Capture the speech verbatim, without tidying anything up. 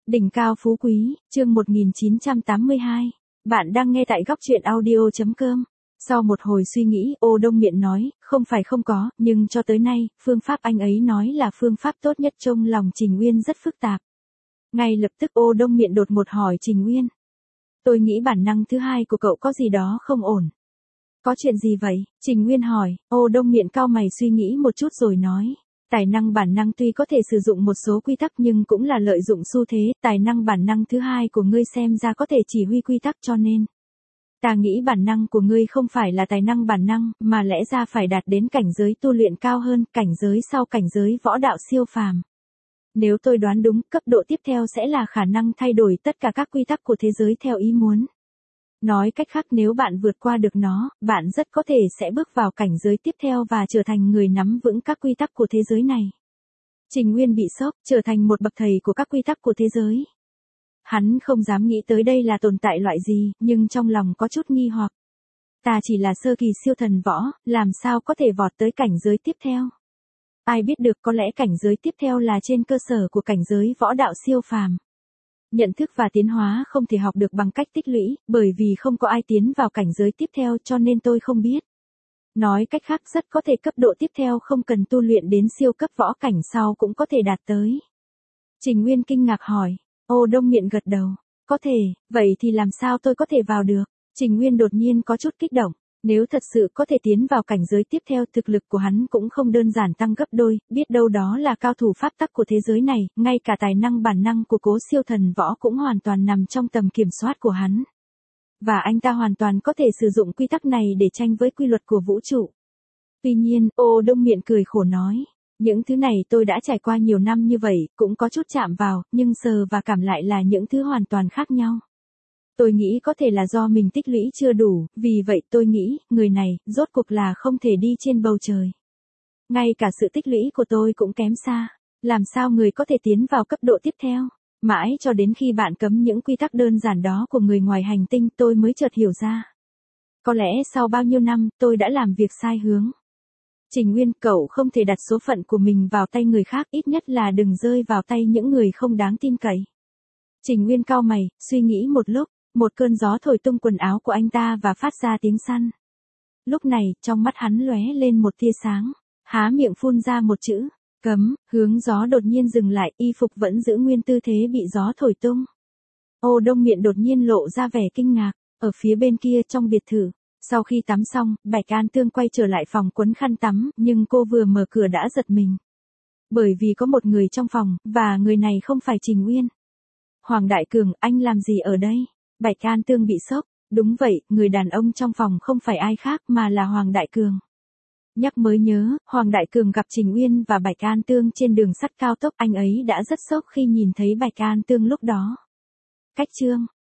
Đỉnh cao phú quý, chương một nghìn chín trăm tám mươi hai. Bạn đang nghe tại góc truyện audio.com. Sau một hồi suy nghĩ, Ô Đông Miện nói, không phải không có, nhưng cho tới nay, phương pháp anh ấy nói là phương pháp tốt nhất trong lòng Trình Uyên rất phức tạp. Ngay lập tức Ô Đông Miện đột một hỏi Trình Uyên. Tôi nghĩ bản năng thứ hai của cậu có gì đó không ổn. Có chuyện gì vậy? Trình Uyên hỏi. Ô Đông Miện cau mày suy nghĩ một chút rồi nói. Tài năng bản năng tuy có thể sử dụng một số quy tắc nhưng cũng là lợi dụng xu thế, tài năng bản năng thứ hai của ngươi xem ra có thể chỉ huy quy tắc cho nên. Ta nghĩ bản năng của ngươi không phải là tài năng bản năng, mà lẽ ra phải đạt đến cảnh giới tu luyện cao hơn, cảnh giới sau cảnh giới võ đạo siêu phàm. Nếu tôi đoán đúng, cấp độ tiếp theo sẽ là khả năng thay đổi tất cả các quy tắc của thế giới theo ý muốn. Nói cách khác nếu bạn vượt qua được nó, bạn rất có thể sẽ bước vào cảnh giới tiếp theo và trở thành người nắm vững các quy tắc của thế giới này. Trình Uyên bị sốc, trở thành một bậc thầy của các quy tắc của thế giới. Hắn không dám nghĩ tới đây là tồn tại loại gì, nhưng trong lòng có chút nghi hoặc. Ta chỉ là sơ kỳ siêu thần võ, làm sao có thể vọt tới cảnh giới tiếp theo? Ai biết được, có lẽ cảnh giới tiếp theo là trên cơ sở của cảnh giới võ đạo siêu phàm. Nhận thức và tiến hóa không thể học được bằng cách tích lũy, bởi vì không có ai tiến vào cảnh giới tiếp theo cho nên tôi không biết. Nói cách khác rất có thể cấp độ tiếp theo không cần tu luyện đến siêu cấp võ cảnh sau cũng có thể đạt tới. Trình Uyên kinh ngạc hỏi. Ô Đông Miện gật đầu. Có thể, vậy thì làm sao tôi có thể vào được? Trình Uyên đột nhiên có chút kích động. Nếu thật sự có thể tiến vào cảnh giới tiếp theo, thực lực của hắn cũng không đơn giản tăng gấp đôi, biết đâu đó là cao thủ pháp tắc của thế giới này, ngay cả tài năng bản năng của Cố siêu thần võ cũng hoàn toàn nằm trong tầm kiểm soát của hắn. Và anh ta hoàn toàn có thể sử dụng quy tắc này để tranh với quy luật của vũ trụ. Tuy nhiên, Ô Đông Miện cười khổ nói, những thứ này tôi đã trải qua nhiều năm như vậy, cũng có chút chạm vào, nhưng sờ và cảm lại là những thứ hoàn toàn khác nhau. Tôi nghĩ có thể là do mình tích lũy chưa đủ, vì vậy tôi nghĩ, người này, rốt cuộc là không thể đi trên bầu trời. Ngay cả sự tích lũy của tôi cũng kém xa. Làm sao người có thể tiến vào cấp độ tiếp theo? Mãi cho đến khi bạn cấm những quy tắc đơn giản đó của người ngoài hành tinh tôi mới chợt hiểu ra. Có lẽ sau bao nhiêu năm tôi đã làm việc sai hướng. Trình Uyên, cậu không thể đặt số phận của mình vào tay người khác, ít nhất là đừng rơi vào tay những người không đáng tin cậy. Trình Uyên cau mày, suy nghĩ một lúc. Một cơn gió thổi tung quần áo của anh ta và phát ra tiếng săn. Lúc này, trong mắt hắn lóe lên một tia sáng, há miệng phun ra một chữ, cấm, hướng gió đột nhiên dừng lại, y phục vẫn giữ nguyên tư thế bị gió thổi tung. Ô Đông Miện đột nhiên lộ ra vẻ kinh ngạc, ở phía bên kia trong biệt thự. Sau khi tắm xong, Bạch An Tương quay trở lại phòng quấn khăn tắm, nhưng cô vừa mở cửa đã giật mình. Bởi vì có một người trong phòng, và người này không phải Trình Uyên. Hoàng Đại Cường, anh làm gì ở đây? Bạch An Tương bị sốc. Đúng vậy, người đàn ông trong phòng không phải ai khác mà là Hoàng Đại Cường. Nhắc mới nhớ, Hoàng Đại Cường gặp Trình Uyên và Bạch An Tương trên đường sắt cao tốc, anh ấy đã rất sốc khi nhìn thấy Bạch An Tương lúc đó. Cách chương